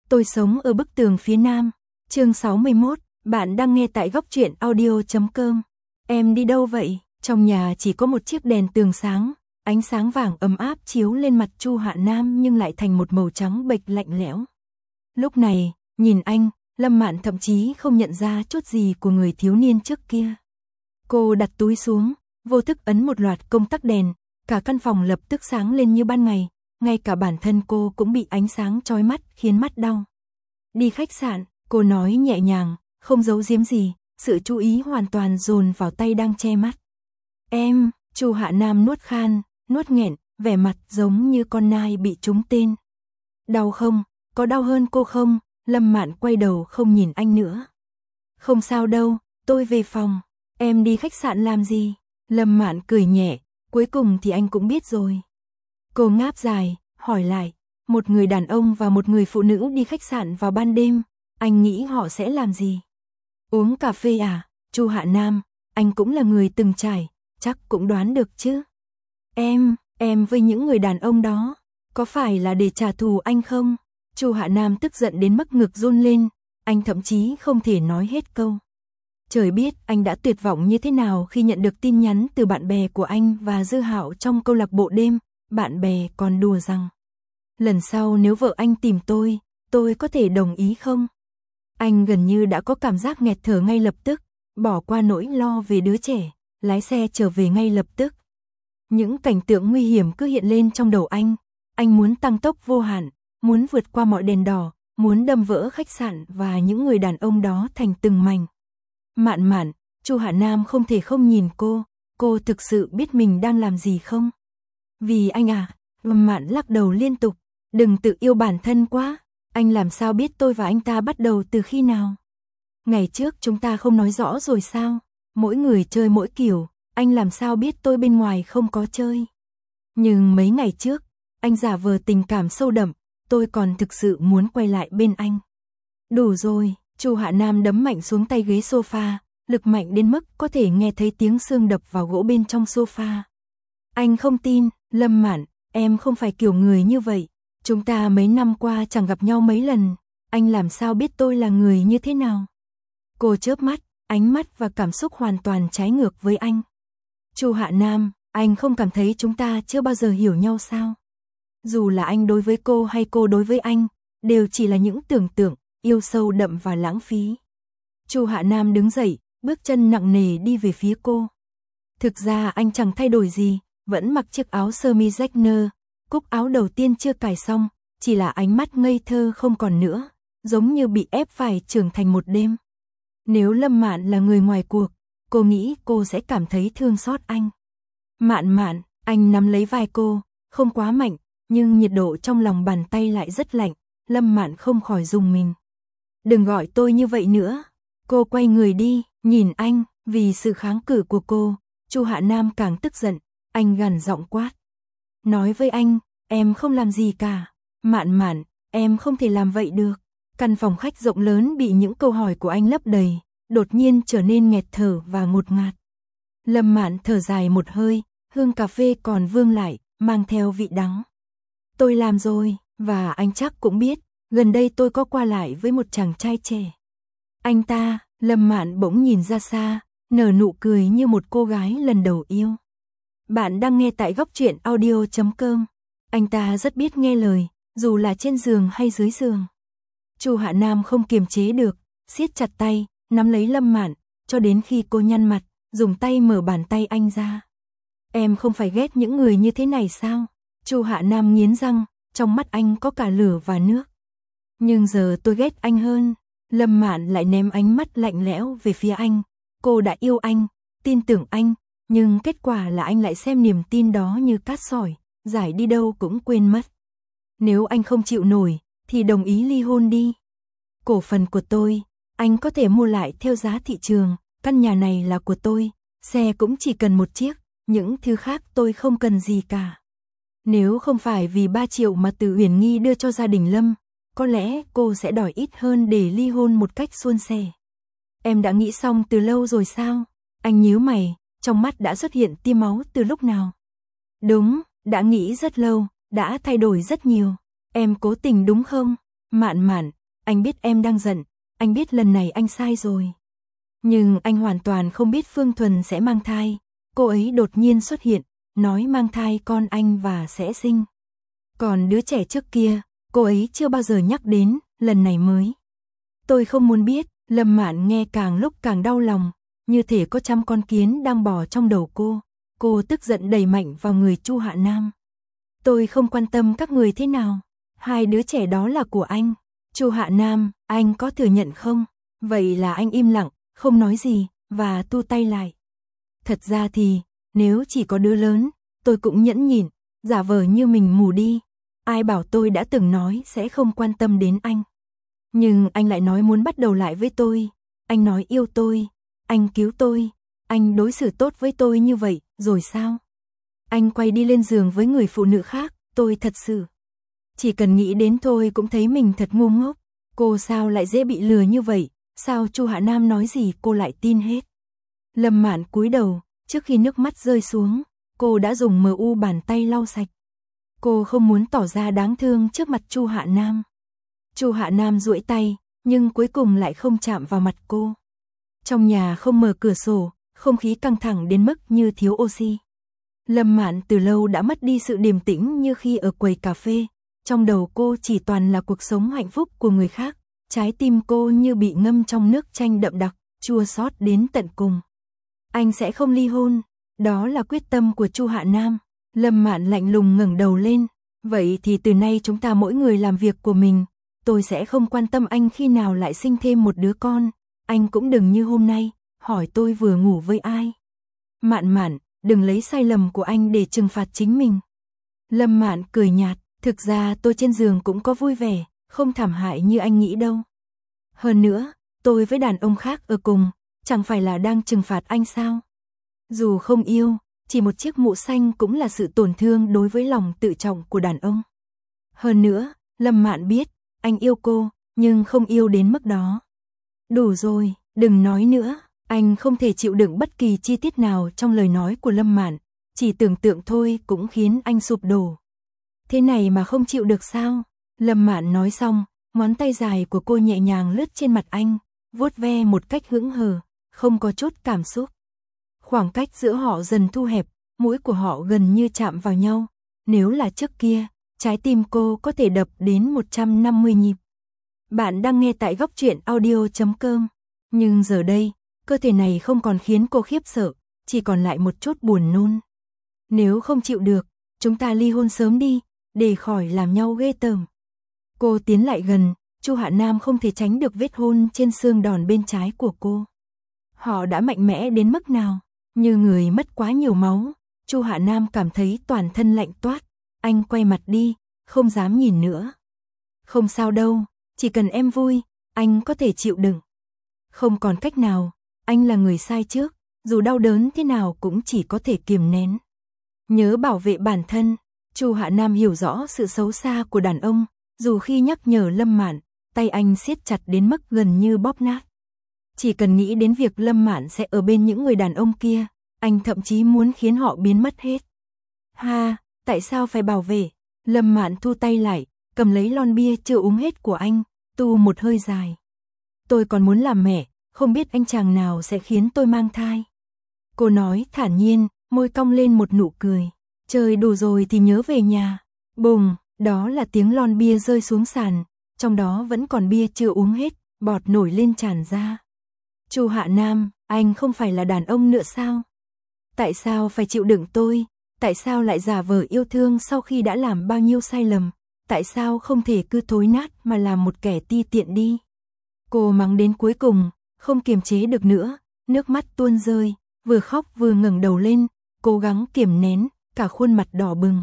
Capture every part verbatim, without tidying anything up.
Tôi sống ở bức tường phía nam. Chương sáu mươi mốt, bạn đang nghe tại góc truyện audio chấm com. Em đi đâu vậy? Trong nhà chỉ có một chiếc đèn tường sáng, ánh sáng vàng ấm áp chiếu lên mặt Chu Hạ Nam nhưng lại thành một màu trắng bệch lạnh lẽo. Lúc này, nhìn anh, Lâm Mạn thậm chí không nhận ra chút gì của người thiếu niên trước kia. Cô đặt túi xuống, vô thức ấn một loạt công tắc đèn, cả căn phòng lập tức sáng lên như ban ngày, ngay cả bản thân cô cũng bị ánh sáng chói mắt khiến mắt đau. Đi khách sạn, cô nói nhẹ nhàng, không giấu giếm gì, sự chú ý hoàn toàn dồn vào tay đang che mắt. Em, Chu Hạ Nam nuốt khan, nuốt nghẹn, vẻ mặt giống như con nai bị trúng tên. Đau không? Có đau hơn cô không? Lâm Mạn quay đầu không nhìn anh nữa. Không sao đâu, tôi về phòng. Em đi khách sạn làm gì? Lâm Mạn cười nhẹ, cuối cùng thì anh cũng biết rồi. Cô ngáp dài, hỏi lại, một người đàn ông và một người phụ nữ đi khách sạn vào ban đêm, anh nghĩ họ sẽ làm gì? Uống cà phê à? Chu Hạ Nam, anh cũng là người từng trải, chắc cũng đoán được chứ. Em, em với những người đàn ông đó, có phải là để trả thù anh không? Chu Hạ Nam tức giận đến mức ngực run lên, anh thậm chí không thể nói hết câu. Trời biết anh đã tuyệt vọng như thế nào khi nhận được tin nhắn từ bạn bè của anh và Dư Hạo trong câu lạc bộ đêm, bạn bè còn đùa rằng lần sau nếu vợ anh tìm tôi, tôi có thể đồng ý không? Anh gần như đã có cảm giác nghẹt thở ngay lập tức, bỏ qua nỗi lo về đứa trẻ, lái xe trở về ngay lập tức. Những cảnh tượng nguy hiểm cứ hiện lên trong đầu anh, anh muốn tăng tốc vô hạn, muốn vượt qua mọi đèn đỏ, muốn đâm vỡ khách sạn và những người đàn ông đó thành từng mảnh. Mạn Mạn, Chu Hạ Nam không thể không nhìn cô, cô thực sự biết mình đang làm gì không? Vì anh à? Lâm Mạn lắc đầu liên tục, đừng tự yêu bản thân quá, anh làm sao biết tôi và anh ta bắt đầu từ khi nào? Ngày trước chúng ta không nói rõ rồi sao? Mỗi người chơi mỗi kiểu, anh làm sao biết tôi bên ngoài không có chơi? Nhưng mấy ngày trước, anh giả vờ tình cảm sâu đậm, tôi còn thực sự muốn quay lại bên anh. Đủ rồi, Chu Hạ Nam đấm mạnh xuống tay ghế sofa, lực mạnh đến mức có thể nghe thấy tiếng xương đập vào gỗ bên trong sofa. Anh không tin, Lâm Mạn, em không phải kiểu người như vậy. Chúng ta mấy năm qua chẳng gặp nhau mấy lần, anh làm sao biết tôi là người như thế nào? Cô chớp mắt, ánh mắt và cảm xúc hoàn toàn trái ngược với anh. Chu Hạ Nam, anh không cảm thấy chúng ta chưa bao giờ hiểu nhau sao? Dù là anh đối với cô hay cô đối với anh, đều chỉ là những tưởng tượng, yêu sâu đậm và lãng phí. Chu Hạ Nam đứng dậy, bước chân nặng nề đi về phía cô. Thực ra anh chẳng thay đổi gì, vẫn mặc chiếc áo sơ mi rách nơ, cúc áo đầu tiên chưa cài xong, chỉ là ánh mắt ngây thơ không còn nữa, giống như bị ép phải trưởng thành một đêm. Nếu Lâm Mạn là người ngoài cuộc, cô nghĩ cô sẽ cảm thấy thương xót anh. Mạn Mạn, anh nắm lấy vai cô, không quá mạnh, nhưng nhiệt độ trong lòng bàn tay lại rất lạnh, Lâm Mạn không khỏi rùng mình. Đừng gọi tôi như vậy nữa. Cô quay người đi, nhìn anh, vì sự kháng cự của cô, Chu Hạ Nam càng tức giận, anh gằn giọng quát. Nói với anh, em không làm gì cả. Mạn Mạn, em không thể làm vậy được. Căn phòng khách rộng lớn bị những câu hỏi của anh lấp đầy, đột nhiên trở nên nghẹt thở và ngột ngạt. Lâm Mạn thở dài một hơi, hương cà phê còn vương lại, mang theo vị đắng. Tôi làm rồi, và anh chắc cũng biết, gần đây tôi có qua lại với một chàng trai trẻ. Anh ta, Lâm Mạn bỗng nhìn ra xa, nở nụ cười như một cô gái lần đầu yêu. Bạn đang nghe tại góc truyện audio chấm com. Anh ta rất biết nghe lời, dù là trên giường hay dưới giường. Chu Hạ Nam không kiềm chế được, siết chặt tay, nắm lấy Lâm Mạn, cho đến khi cô nhăn mặt, dùng tay mở bàn tay anh ra. Em không phải ghét những người như thế này sao? Chu Hạ Nam nghiến răng, trong mắt anh có cả lửa và nước. Nhưng giờ tôi ghét anh hơn. Lâm Mạn lại ném ánh mắt lạnh lẽo về phía anh. Cô đã yêu anh, tin tưởng anh, nhưng kết quả là anh lại xem niềm tin đó như cát sỏi, giải đi đâu cũng quên mất. Nếu anh không chịu nổi, thì đồng ý ly hôn đi. Cổ phần của tôi, anh có thể mua lại theo giá thị trường, căn nhà này là của tôi, xe cũng chỉ cần một chiếc, những thứ khác tôi không cần gì cả. Nếu không phải vì ba triệu mà Từ Uyển Nghi đưa cho gia đình Lâm, có lẽ cô sẽ đòi ít hơn để ly hôn một cách suôn sẻ. Em đã nghĩ xong từ lâu rồi sao? Anh nhíu mày, trong mắt đã xuất hiện tia máu từ lúc nào? Đúng, đã nghĩ rất lâu, đã thay đổi rất nhiều. Em cố tình đúng không? Mạn Mạn, anh biết em đang giận, anh biết lần này anh sai rồi. Nhưng anh hoàn toàn không biết Phương Thuần sẽ mang thai. Cô ấy đột nhiên xuất hiện, nói mang thai con anh và sẽ sinh. Còn đứa trẻ trước kia, cô ấy chưa bao giờ nhắc đến, lần này mới. Tôi không muốn biết. Lâm Mạn nghe càng lúc càng đau lòng, như thể có trăm con kiến đang bò trong đầu cô. Cô tức giận đẩy mạnh vào người Chu Hạ Nam. Tôi không quan tâm các người thế nào, hai đứa trẻ đó là của anh. Chu Hạ Nam, anh có thừa nhận không? Vậy là anh im lặng, không nói gì, và thu tay lại. Thật ra thì, nếu chỉ có đứa lớn, tôi cũng nhẫn nhịn, giả vờ như mình mù đi. Ai bảo tôi đã từng nói sẽ không quan tâm đến anh. Nhưng anh lại nói muốn bắt đầu lại với tôi. Anh nói yêu tôi, anh cứu tôi, anh đối xử tốt với tôi như vậy, rồi sao? Anh quay đi lên giường với người phụ nữ khác, tôi thật sự. Chỉ cần nghĩ đến thôi cũng thấy mình thật ngu ngốc. Cô sao lại dễ bị lừa như vậy? Sao Chu Hạ Nam nói gì cô lại tin hết? Lâm Mạn cúi đầu, trước khi nước mắt rơi xuống, cô đã dùng mờ u bàn tay lau sạch. Cô không muốn tỏ ra đáng thương trước mặt Chu Hạ Nam. Chu Hạ Nam duỗi tay, nhưng cuối cùng lại không chạm vào mặt cô. Trong nhà không mở cửa sổ, không khí căng thẳng đến mức như thiếu oxy. Lâm Mạn từ lâu đã mất đi sự điềm tĩnh như khi ở quầy cà phê. Trong đầu cô chỉ toàn là cuộc sống hạnh phúc của người khác. Trái tim cô như bị ngâm trong nước chanh đậm đặc, chua xót đến tận cùng. Anh sẽ không ly hôn, đó là quyết tâm của Chu Hạ Nam. Lâm Mạn lạnh lùng ngẩng đầu lên, vậy thì từ nay chúng ta mỗi người làm việc của mình. Tôi sẽ không quan tâm anh khi nào lại sinh thêm một đứa con. Anh cũng đừng như hôm nay, hỏi tôi vừa ngủ với ai. Mạn Mạn, đừng lấy sai lầm của anh để trừng phạt chính mình. Lâm Mạn cười nhạt, thực ra tôi trên giường cũng có vui vẻ, không thảm hại như anh nghĩ đâu. Hơn nữa, tôi với đàn ông khác ở cùng, chẳng phải là đang trừng phạt anh sao? Dù không yêu, chỉ một chiếc mũ xanh cũng là sự tổn thương đối với lòng tự trọng của đàn ông. Hơn nữa, Lâm Mạn biết, anh yêu cô, nhưng không yêu đến mức đó. Đủ rồi, đừng nói nữa. Anh không thể chịu đựng bất kỳ chi tiết nào trong lời nói của Lâm Mạn, chỉ tưởng tượng thôi cũng khiến anh sụp đổ. Thế này mà không chịu được sao? Lâm Mạn nói xong, ngón tay dài của cô nhẹ nhàng lướt trên mặt anh, vuốt ve một cách hững hờ, không có chút cảm xúc. Khoảng cách giữa họ dần thu hẹp, mũi của họ gần như chạm vào nhau. Nếu là trước kia, trái tim cô có thể đập đến một trăm năm mươi nhịp. Bạn đang nghe tại góc truyện audio chấm com. Nhưng giờ đây, cơ thể này không còn khiến cô khiếp sợ, chỉ còn lại một chút buồn nôn. Nếu không chịu được, chúng ta ly hôn sớm đi, để khỏi làm nhau ghê tởm. Cô tiến lại gần, Chu Hạ Nam không thể tránh được vết hôn trên xương đòn bên trái của cô. Họ đã mạnh mẽ đến mức nào? Như người mất quá nhiều máu, Chu Hạ Nam cảm thấy toàn thân lạnh toát. Anh quay mặt đi, không dám nhìn nữa. Không sao đâu, chỉ cần em vui, anh có thể chịu đựng. Không còn cách nào, anh là người sai trước, dù đau đớn thế nào cũng chỉ có thể kiềm nén. Nhớ bảo vệ bản thân, Chu Hạ Nam hiểu rõ sự xấu xa của đàn ông, dù khi nhắc nhở Lâm Mạn, tay anh siết chặt đến mức gần như bóp nát. Chỉ cần nghĩ đến việc Lâm Mạn sẽ ở bên những người đàn ông kia, anh thậm chí muốn khiến họ biến mất hết. Ha, tại sao phải bảo vệ? Lâm Mạn thu tay lại, cầm lấy lon bia chưa uống hết của anh, tu một hơi dài. Tôi còn muốn làm mẹ, không biết anh chàng nào sẽ khiến tôi mang thai. Cô nói thản nhiên, môi cong lên một nụ cười. Trời đủ rồi thì nhớ về nhà. Bùng, đó là tiếng lon bia rơi xuống sàn, trong đó vẫn còn bia chưa uống hết, bọt nổi lên tràn ra. Chu Hạ Nam, anh không phải là đàn ông nữa sao? Tại sao phải chịu đựng tôi? Tại sao lại giả vờ yêu thương sau khi đã làm bao nhiêu sai lầm? Tại sao không thể cứ thối nát mà làm một kẻ ti tiện đi? Cô mắng đến cuối cùng, không kiềm chế được nữa, nước mắt tuôn rơi, vừa khóc vừa ngẩng đầu lên, cố gắng kiềm nén, cả khuôn mặt đỏ bừng.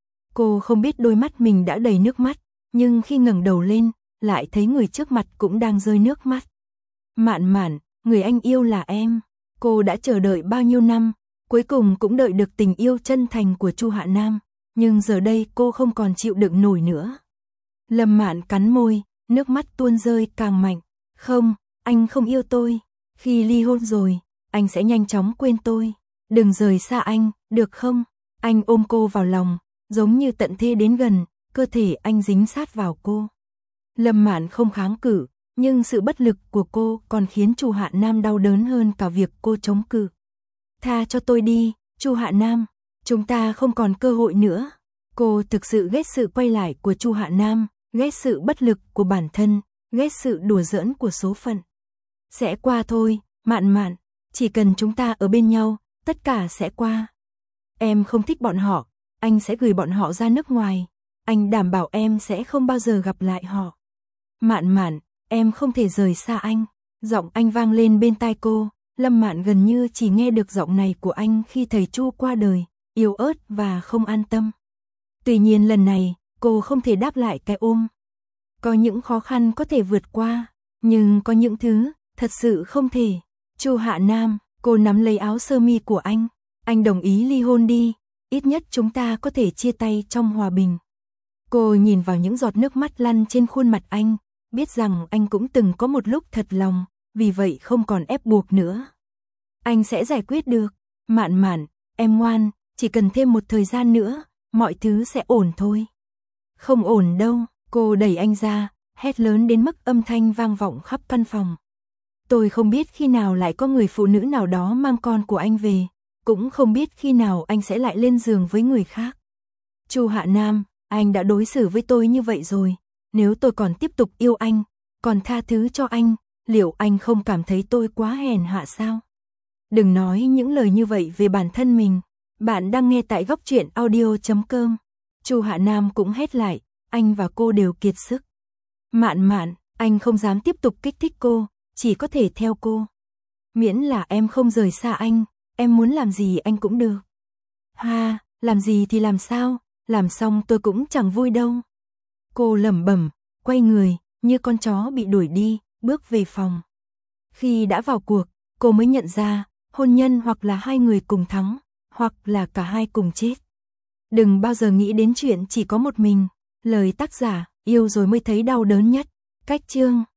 Cô không biết đôi mắt mình đã đầy nước mắt, nhưng khi ngẩng đầu lên, lại thấy người trước mặt cũng đang rơi nước mắt. Mạn Mạn, người anh yêu là em. Cô đã chờ đợi bao nhiêu năm, cuối cùng cũng đợi được tình yêu chân thành của Chu Hạ Nam, nhưng giờ đây cô không còn chịu đựng nổi nữa. Lâm Mạn cắn môi, nước mắt tuôn rơi càng mạnh. Không, anh không yêu tôi. Khi ly hôn rồi, anh sẽ nhanh chóng quên tôi. Đừng rời xa anh, được không? Anh ôm cô vào lòng, giống như tận thế đến gần, cơ thể anh dính sát vào cô. Lâm Mạn không kháng cự, nhưng sự bất lực của cô còn khiến Chu Hạ Nam đau đớn hơn cả việc cô chống cự. Tha cho tôi đi, Chu Hạ Nam, chúng ta không còn cơ hội nữa. Cô thực sự ghét sự quay lại của Chu Hạ Nam, ghét sự bất lực của bản thân, ghét sự đùa giỡn của số phận. Sẽ qua thôi, Mạn Mạn, chỉ cần chúng ta ở bên nhau, tất cả sẽ qua. Em không thích bọn họ, anh sẽ gửi bọn họ ra nước ngoài. Anh đảm bảo em sẽ không bao giờ gặp lại họ. Mạn Mạn, em không thể rời xa anh. Giọng anh vang lên bên tai cô. Lâm Mạn gần như chỉ nghe được giọng này của anh khi thầy Chu qua đời, yếu ớt và không an tâm. Tuy nhiên lần này, cô không thể đáp lại cái ôm. Có những khó khăn có thể vượt qua, nhưng có những thứ, thật sự không thể. Chu Hạ Nam, cô nắm lấy áo sơ mi của anh. Anh đồng ý ly hôn đi, ít nhất chúng ta có thể chia tay trong hòa bình. Cô nhìn vào những giọt nước mắt lăn trên khuôn mặt anh, biết rằng anh cũng từng có một lúc thật lòng, vì vậy không còn ép buộc nữa. Anh sẽ giải quyết được. Mạn Mạn, em ngoan, chỉ cần thêm một thời gian nữa, mọi thứ sẽ ổn thôi. Không ổn đâu, cô đẩy anh ra, hét lớn đến mức âm thanh vang vọng khắp căn phòng. Tôi không biết khi nào lại có người phụ nữ nào đó mang con của anh về, cũng không biết khi nào anh sẽ lại lên giường với người khác. Chu Hạ Nam, anh đã đối xử với tôi như vậy rồi, nếu tôi còn tiếp tục yêu anh, còn tha thứ cho anh, liệu anh không cảm thấy tôi quá hèn hạ sao? Đừng nói những lời như vậy về bản thân mình. Bạn đang nghe tại góc truyện audio chấm com. Chu Hạ Nam cũng hét lại, anh và cô đều kiệt sức. Mạn Mạn, anh không dám tiếp tục kích thích cô, chỉ có thể theo cô. Miễn là em không rời xa anh, em muốn làm gì anh cũng được. Ha, làm gì thì làm sao, làm xong tôi cũng chẳng vui đâu. Cô lẩm bẩm, quay người, như con chó bị đuổi đi, bước về phòng. Khi đã vào cuộc, cô mới nhận ra, hôn nhân hoặc là hai người cùng thắng, hoặc là cả hai cùng chết. Đừng bao giờ nghĩ đến chuyện chỉ có một mình. Lời tác giả, yêu rồi mới thấy đau đớn nhất. Cách chương